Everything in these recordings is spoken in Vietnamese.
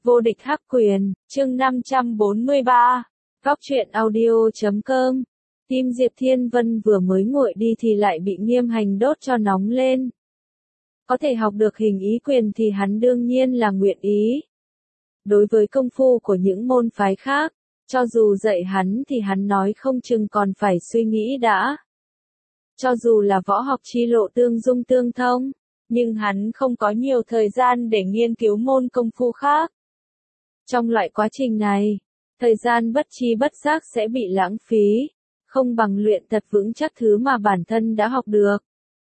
Vô địch hắc quyền, chương 543. Góc truyện audio.com. Tim Diệp Thiên Vân vừa mới nguội đi thì lại bị Nghiêm Hành đốt cho nóng lên. Có thể học được hình ý quyền thì hắn đương nhiên là nguyện ý. Đối với công phu của những môn phái khác, cho dù dạy hắn thì hắn nói không chừng còn phải suy nghĩ đã. Cho dù là võ học chi lộ tương dung tương thông, nhưng hắn không có nhiều thời gian để nghiên cứu môn công phu khác. Trong loại quá trình này, thời gian bất chi bất giác sẽ bị lãng phí, không bằng luyện thật vững chắc thứ mà bản thân đã học được.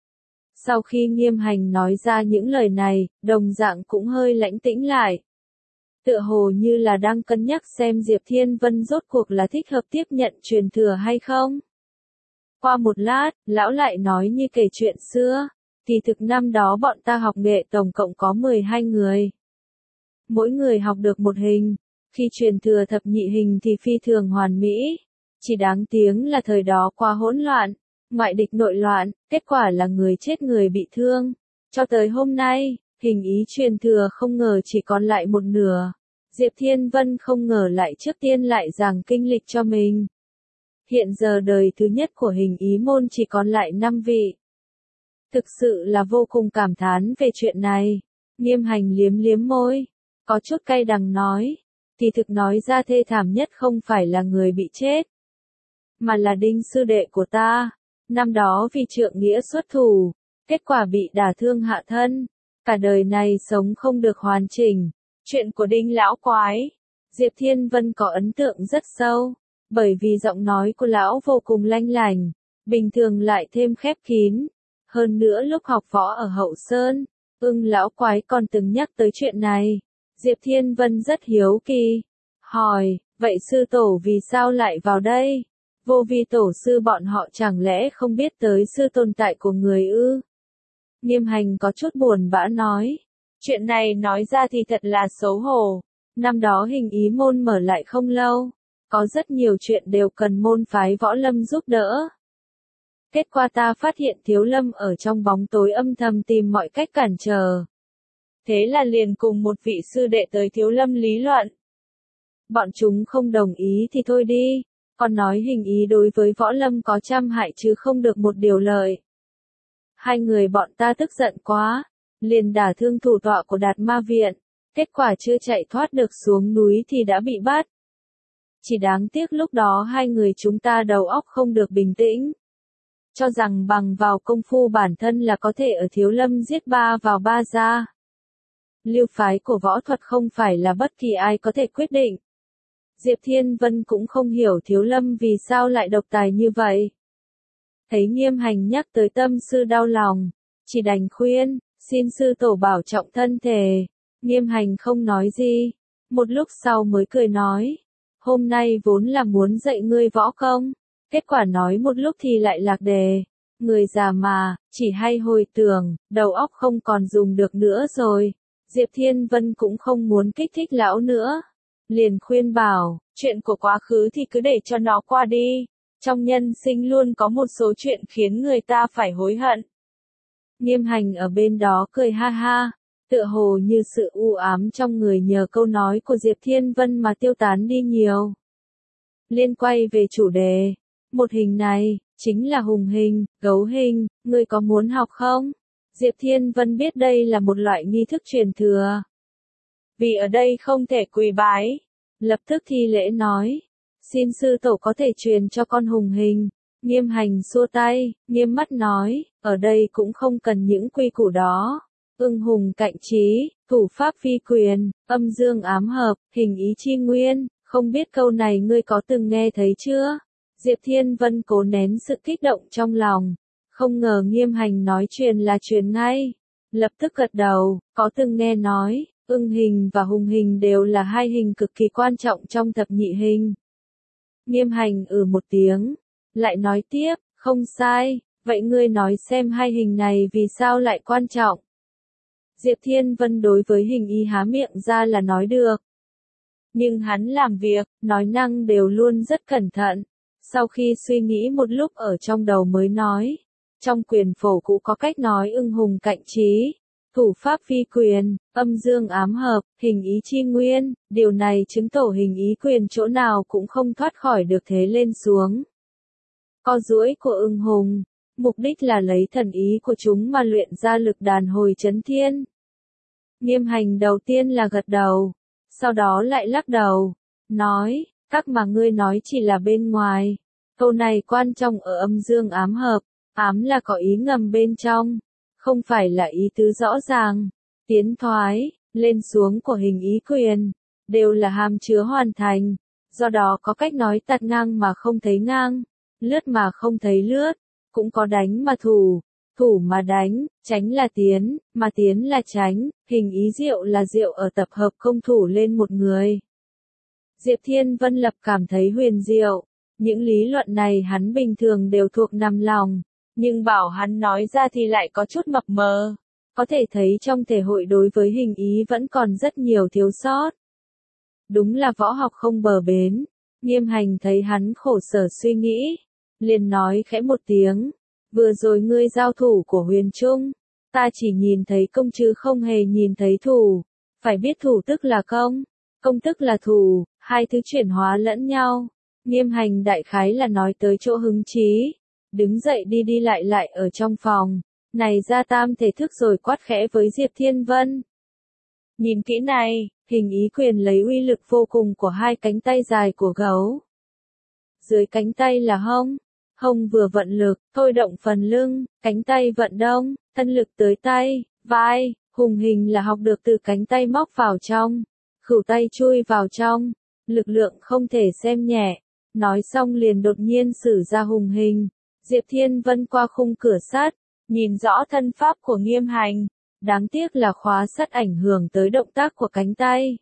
Sau khi Nghiêm Hành nói ra những lời này, đồng dạng cũng hơi lãnh tĩnh lại. Tựa hồ như là đang cân nhắc xem Diệp Thiên Vân rốt cuộc là thích hợp tiếp nhận truyền thừa hay không. Qua một lát, lão lại nói như kể chuyện xưa, thì thực năm đó bọn ta học nghệ tổng cộng có 12 người. Mỗi người học được một hình, khi truyền thừa thập nhị hình thì phi thường hoàn mỹ. Chỉ đáng tiếng là thời đó quá hỗn loạn, ngoại địch nội loạn, kết quả là người chết người bị thương. Cho tới hôm nay, hình ý truyền thừa không ngờ chỉ còn lại một nửa. Diệp Thiên Vân không ngờ lại trước tiên lại giảng kinh lịch cho mình. Hiện giờ đời thứ nhất của hình ý môn chỉ còn lại 5 vị. Thực sự là vô cùng cảm thán về chuyện này. Nghiêm Hành liếm liếm môi, có chút cay đắng nói, thì thực nói ra thê thảm nhất không phải là người bị chết, mà là Đinh sư đệ của ta. Năm đó vì trượng nghĩa xuất thủ, kết quả bị đả thương hạ thân, cả đời này sống không được hoàn chỉnh. Chuyện của Đinh lão quái, Diệp Thiên Vân có ấn tượng rất sâu, bởi vì giọng nói của lão vô cùng lanh lành, bình thường lại thêm khép kín. Hơn nữa lúc học võ ở Hậu Sơn, lão quái còn từng nhắc tới chuyện này. Diệp Thiên Vân rất hiếu kỳ, hỏi, vậy sư tổ vì sao lại vào đây? Vô vi tổ sư bọn họ chẳng lẽ không biết tới sự tồn tại của người ư? Nghiêm Hành có chút buồn bã nói, chuyện này nói ra thì thật là xấu hổ. Năm đó hình ý môn mở lại không lâu, có rất nhiều chuyện đều cần môn phái võ lâm giúp đỡ. Kết quả ta phát hiện Thiếu Lâm ở trong bóng tối âm thầm tìm mọi cách cản trở. Thế là liền cùng một vị sư đệ tới Thiếu Lâm lý luận. Bọn chúng không đồng ý thì thôi đi, còn nói hình ý đối với võ lâm có trăm hại chứ không được một điều lợi. Hai người bọn ta tức giận quá, liền đả thương thủ tọa của Đạt Ma Viện, kết quả chưa chạy thoát được xuống núi thì đã bị bắt. Chỉ đáng tiếc lúc đó hai người chúng ta đầu óc không được bình tĩnh. Cho rằng bằng vào công phu bản thân là có thể ở Thiếu Lâm giết ba vào ba ra. Lưu phái của võ thuật không phải là bất kỳ ai có thể quyết định. Diệp Thiên Vân cũng không hiểu Thiếu Lâm vì sao lại độc tài như vậy. Thấy Nghiêm Hành nhắc tới tâm sư đau lòng, chỉ đành khuyên, xin sư tổ bảo trọng thân thể. Nghiêm Hành không nói gì, một lúc sau mới cười nói, hôm nay vốn là muốn dạy ngươi võ công, kết quả nói một lúc thì lại lạc đề. Người già mà, chỉ hay hồi tưởng, đầu óc không còn dùng được nữa rồi. Diệp Thiên Vân cũng không muốn kích thích lão nữa. Liền khuyên bảo, chuyện của quá khứ thì cứ để cho nó qua đi. Trong nhân sinh luôn có một số chuyện khiến người ta phải hối hận. Nghiêm Hành ở bên đó cười ha ha, tựa hồ như sự u ám trong người nhờ câu nói của Diệp Thiên Vân mà tiêu tán đi nhiều. Liên quay về chủ đề, một hình này, chính là hùng hình, gấu hình, ngươi có muốn học không? Diệp Thiên Vân biết đây là một loại nghi thức truyền thừa. Vì ở đây không thể quỳ bái, lập tức thi lễ nói, xin sư tổ có thể truyền cho con hùng hình. Nghiêm Hành xua tay, nghiêm mắt nói, ở đây cũng không cần những quy củ đó. Hùng cạnh trí, thủ pháp phi quyền, âm dương ám hợp, hình ý chi nguyên, không biết câu này ngươi có từng nghe thấy chưa? Diệp Thiên Vân cố nén sự kích động trong lòng, không ngờ Nghiêm Hành nói truyền là truyền ngay. Lập tức gật đầu, có từng nghe nói, hình và hùng hình đều là hai hình cực kỳ quan trọng trong thập nhị hình. Nghiêm Hành một tiếng, lại nói tiếp, không sai, vậy ngươi nói xem hai hình này vì sao lại quan trọng. Diệp Thiên Vân đối với hình ý há miệng ra là nói được. Nhưng hắn làm việc, nói năng đều luôn rất cẩn thận. Sau khi suy nghĩ một lúc ở trong đầu mới nói, trong quyền phổ cũ có cách nói hùng cạnh trí, thủ pháp phi quyền, âm dương ám hợp, hình ý chi nguyên, điều này chứng tỏ hình ý quyền chỗ nào cũng không thoát khỏi được thế lên xuống. Co duỗi của ưng hùng, mục đích là lấy thần ý của chúng mà luyện ra lực đàn hồi chấn thiên. Nghiêm Hành đầu tiên là gật đầu, sau đó lại lắc đầu, nói, các mà ngươi nói chỉ là bên ngoài. Câu này quan trọng ở âm dương ám hợp, ám là có ý ngầm bên trong, không phải là ý tứ rõ ràng. Tiến thoái, lên xuống của hình ý quyền, đều là hàm chứa hoàn thành, do đó có cách nói tạt ngang mà không thấy ngang, lướt mà không thấy lướt, cũng có đánh mà thủ, thủ mà đánh, tránh là tiến, mà tiến là tránh, hình ý diệu là diệu ở tập hợp công thủ lên một người. Diệp Thiên Vân Lập cảm thấy huyền diệu, những lý luận này hắn bình thường đều thuộc nằm lòng, nhưng bảo hắn nói ra thì lại có chút mập mờ, có thể thấy trong thể hội đối với hình ý vẫn còn rất nhiều thiếu sót. Đúng là võ học không bờ bến, Nghiêm Hành thấy hắn khổ sở suy nghĩ, liền nói khẽ một tiếng, vừa rồi ngươi giao thủ của Huyền Trung, ta chỉ nhìn thấy công chứ không hề nhìn thấy thủ, phải biết thủ tức là công, công tức là thủ, hai thứ chuyển hóa lẫn nhau. Nghiêm Hành đại khái là nói tới chỗ hứng chí, đứng dậy đi đi lại lại ở trong phòng, này ra tam thể thức rồi quát khẽ với Diệp Thiên Vân. Nhìn kỹ này, hình ý quyền lấy uy lực vô cùng của hai cánh tay dài của gấu. Dưới cánh tay là hông, hông vừa vận lực, thôi động phần lưng, cánh tay vận động, thân lực tới tay, vai, hùng hình là học được từ cánh tay móc vào trong, khửu tay chui vào trong, lực lượng không thể xem nhẹ. Nói xong liền đột nhiên sử ra hùng hình, Diệp Thiên Vân qua khung cửa sắt, nhìn rõ thân pháp của Nghiêm Hành, đáng tiếc là khóa sắt ảnh hưởng tới động tác của cánh tay.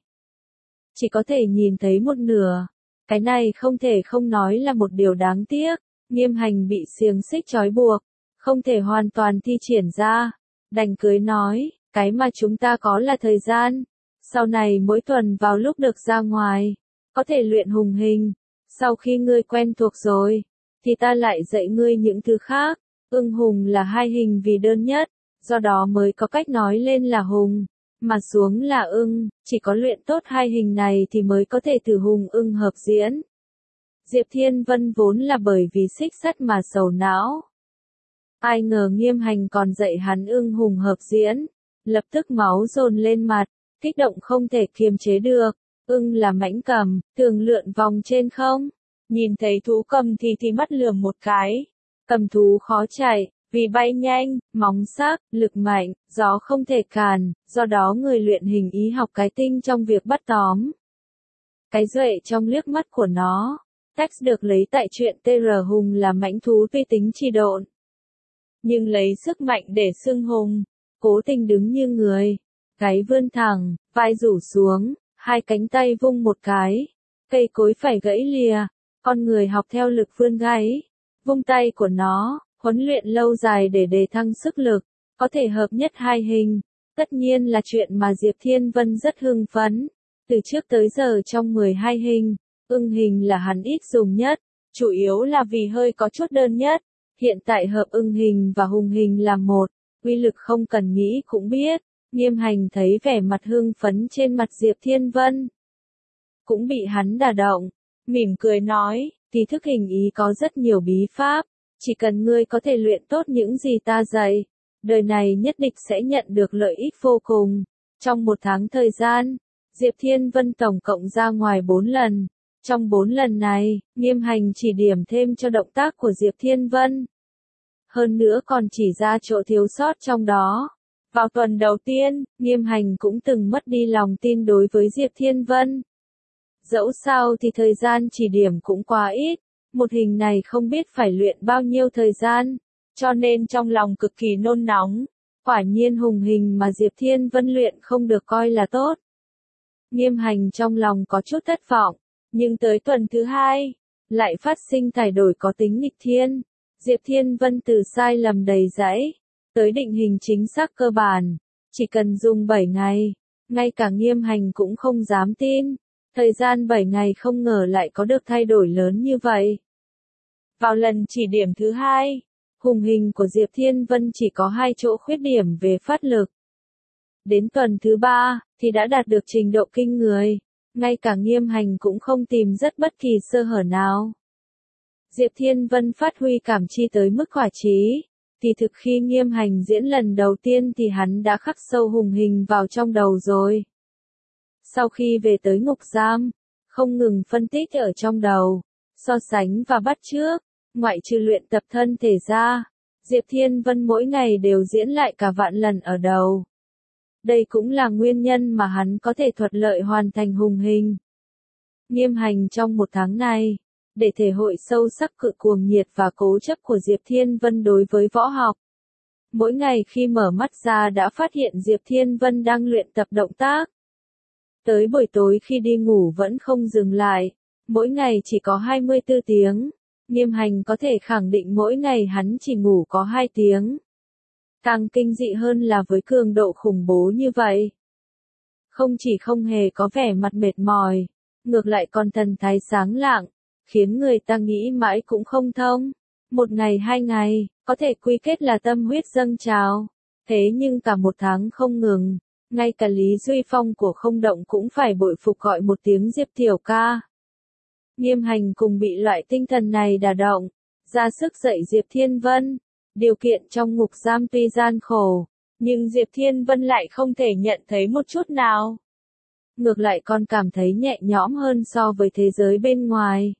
Chỉ có thể nhìn thấy một nửa, cái này không thể không nói là một điều đáng tiếc, Nghiêm Hành bị xiềng xích trói buộc, không thể hoàn toàn thi triển ra, đành cưới nói, cái mà chúng ta có là thời gian, sau này mỗi tuần vào lúc được ra ngoài, có thể luyện hùng hình. Sau khi ngươi quen thuộc rồi, thì ta lại dạy ngươi những thứ khác. Ưng hùng là hai hình vì đơn nhất, do đó mới có cách nói lên là hùng, mà xuống là ưng, chỉ có luyện tốt hai hình này thì mới có thể thử hùng ưng hợp diễn. Diệp Thiên Vân vốn là bởi vì xích sắt mà sầu não. Ai ngờ Nghiêm Hành còn dạy hắn ưng hùng hợp diễn, lập tức máu dồn lên mặt, kích động không thể kiềm chế được. Ưng là mãnh cầm, thường lượn vòng trên không. Nhìn thấy thú cầm thì mắt lườm một cái. Cầm thú khó chạy, vì bay nhanh, móng sắc, lực mạnh, gió không thể cản, do đó người luyện hình ý học cái tinh trong việc bắt tóm. Cái duệ trong liếc mắt của nó, text được lấy tại truyện TR Hùng là mãnh thú tuy tính trì độn. Nhưng lấy sức mạnh để xưng hùng, cố tình đứng như người, gáy vươn thẳng, vai rủ xuống. Hai cánh tay vung một cái, cây cối phải gãy lìa, con người học theo lực vươn gáy, vung tay của nó, huấn luyện lâu dài để đề thăng sức lực, có thể hợp nhất hai hình, tất nhiên là chuyện mà Diệp Thiên Vân rất hưng phấn. Từ trước tới giờ trong 12 hình, ưng hình là hắn ít dùng nhất, chủ yếu là vì hơi có chút đơn nhất, hiện tại hợp ưng hình và hùng hình là một, uy lực không cần nghĩ cũng biết. Nghiêm Hành thấy vẻ mặt hưng phấn trên mặt Diệp Thiên Vân, cũng bị hắn đả động, mỉm cười nói, thì thức hình ý có rất nhiều bí pháp, chỉ cần ngươi có thể luyện tốt những gì ta dạy, đời này nhất định sẽ nhận được lợi ích vô cùng. Trong một tháng thời gian, Diệp Thiên Vân tổng cộng ra ngoài 4 lần, trong 4 lần này, Nghiêm Hành chỉ điểm thêm cho động tác của Diệp Thiên Vân. Hơn nữa còn chỉ ra chỗ thiếu sót trong đó. Vào tuần đầu tiên, Nghiêm Hành cũng từng mất đi lòng tin đối với Diệp Thiên Vân. Dẫu sao thì thời gian chỉ điểm cũng quá ít, một hình này không biết phải luyện bao nhiêu thời gian, cho nên trong lòng cực kỳ nôn nóng. Quả nhiên hùng hình mà Diệp Thiên Vân luyện không được coi là tốt. Nghiêm Hành trong lòng có chút thất vọng, nhưng tới tuần thứ 2, lại phát sinh thay đổi có tính nghịch thiên. Diệp Thiên Vân từ sai lầm đầy dẫy tới định hình chính xác cơ bản, chỉ cần dùng 7 ngày, ngay cả Nghiêm Hành cũng không dám tin, thời gian 7 ngày không ngờ lại có được thay đổi lớn như vậy. Vào lần chỉ điểm thứ 2, hùng hình của Diệp Thiên Vân chỉ có 2 chỗ khuyết điểm về phát lực. Đến tuần thứ 3, thì đã đạt được trình độ kinh người. Ngay cả Nghiêm Hành cũng không tìm rất bất kỳ sơ hở nào. Diệp Thiên Vân phát huy cảm chi tới mức khỏa trí. Thì thực khi Nghiêm Hành diễn lần đầu tiên thì hắn đã khắc sâu Hùng Hình vào trong đầu rồi. Sau khi về tới ngục giam, không ngừng phân tích ở trong đầu, so sánh và bắt chước, ngoại trừ luyện tập thân thể ra, Diệp Thiên Vân mỗi ngày đều diễn lại cả vạn lần ở đầu. Đây cũng là nguyên nhân mà hắn có thể thuận lợi hoàn thành Hùng Hình. Nghiêm Hành trong một tháng này, để thể hội sâu sắc cự cuồng nhiệt và cố chấp của Diệp Thiên Vân đối với võ học. Mỗi ngày khi mở mắt ra đã phát hiện Diệp Thiên Vân đang luyện tập động tác. Tới buổi tối khi đi ngủ vẫn không dừng lại, mỗi ngày chỉ có 24 tiếng. Nghiêm Hành có thể khẳng định mỗi ngày hắn chỉ ngủ có 2 tiếng. Càng kinh dị hơn là với cường độ khủng bố như vậy. Không chỉ không hề có vẻ mặt mệt mỏi, ngược lại còn thần thái sáng lạng, khiến người ta nghĩ mãi cũng không thông. Một ngày 2 ngày, có thể quy kết là tâm huyết dâng trào. Thế nhưng cả một tháng không ngừng, ngay cả Lý Duy Phong của Không Động cũng phải bội phục gọi một tiếng Diệp tiểu ca. Nghiêm Hành cùng bị loại tinh thần này đả động, ra sức dạy Diệp Thiên Vân. Điều kiện trong ngục giam tuy gian khổ, nhưng Diệp Thiên Vân lại không thể nhận thấy một chút nào. Ngược lại còn cảm thấy nhẹ nhõm hơn so với thế giới bên ngoài.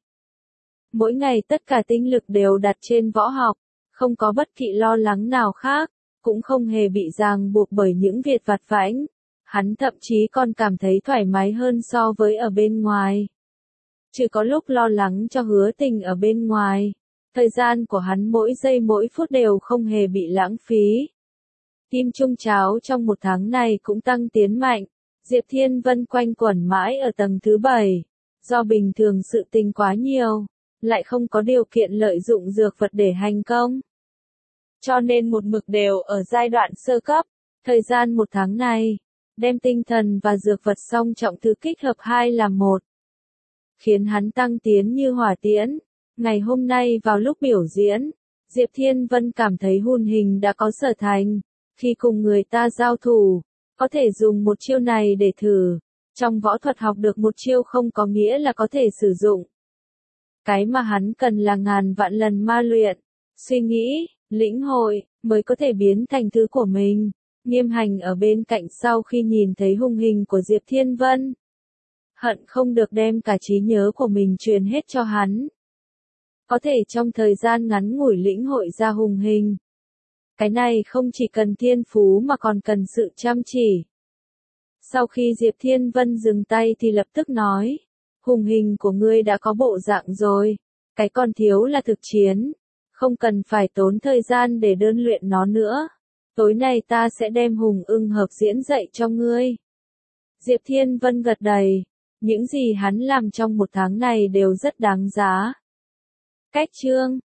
Mỗi ngày tất cả tinh lực đều đặt trên võ học, không có bất kỳ lo lắng nào khác, cũng không hề bị ràng buộc bởi những việc vặt vãnh. Hắn thậm chí còn cảm thấy thoải mái hơn so với ở bên ngoài. Chứ có lúc lo lắng cho Hứa Tình ở bên ngoài. Thời gian của hắn mỗi giây mỗi phút đều không hề bị lãng phí. Kim Trung Cháo trong một tháng này cũng tăng tiến mạnh. Diệp Thiên Vân quanh quẩn mãi ở tầng thứ 7. Do bình thường sự tình quá nhiều, lại không có điều kiện lợi dụng dược vật để hành công. Cho nên một mực đều ở giai đoạn sơ cấp. Thời gian một tháng này, đem tinh thần và dược vật song trọng thứ kích hợp 2 làm 1. Khiến hắn tăng tiến như hỏa tiễn. Ngày hôm nay vào lúc biểu diễn, Diệp Thiên Vân cảm thấy Hùng Hình đã có sở thành. Khi cùng người ta giao thủ, có thể dùng một chiêu này để thử. Trong võ thuật học được một chiêu không có nghĩa là có thể sử dụng. Cái mà hắn cần là ngàn vạn lần ma luyện, suy nghĩ, lĩnh hội, mới có thể biến thành thứ của mình. Nghiêm Hành ở bên cạnh sau khi nhìn thấy Hùng Hình của Diệp Thiên Vân. Hận không được đem cả trí nhớ của mình truyền hết cho hắn. Có thể trong thời gian ngắn ngủi lĩnh hội ra Hùng Hình. Cái này không chỉ cần thiên phú mà còn cần sự chăm chỉ. Sau khi Diệp Thiên Vân dừng tay thì lập tức nói. Hùng Hình của ngươi đã có bộ dạng rồi. Cái còn thiếu là thực chiến. Không cần phải tốn thời gian để đơn luyện nó nữa. Tối nay ta sẽ đem Hùng Ưng hợp diễn dạy cho ngươi. Diệp Thiên Vân gật đầy. Những gì hắn làm trong một tháng này đều rất đáng giá. Cách chương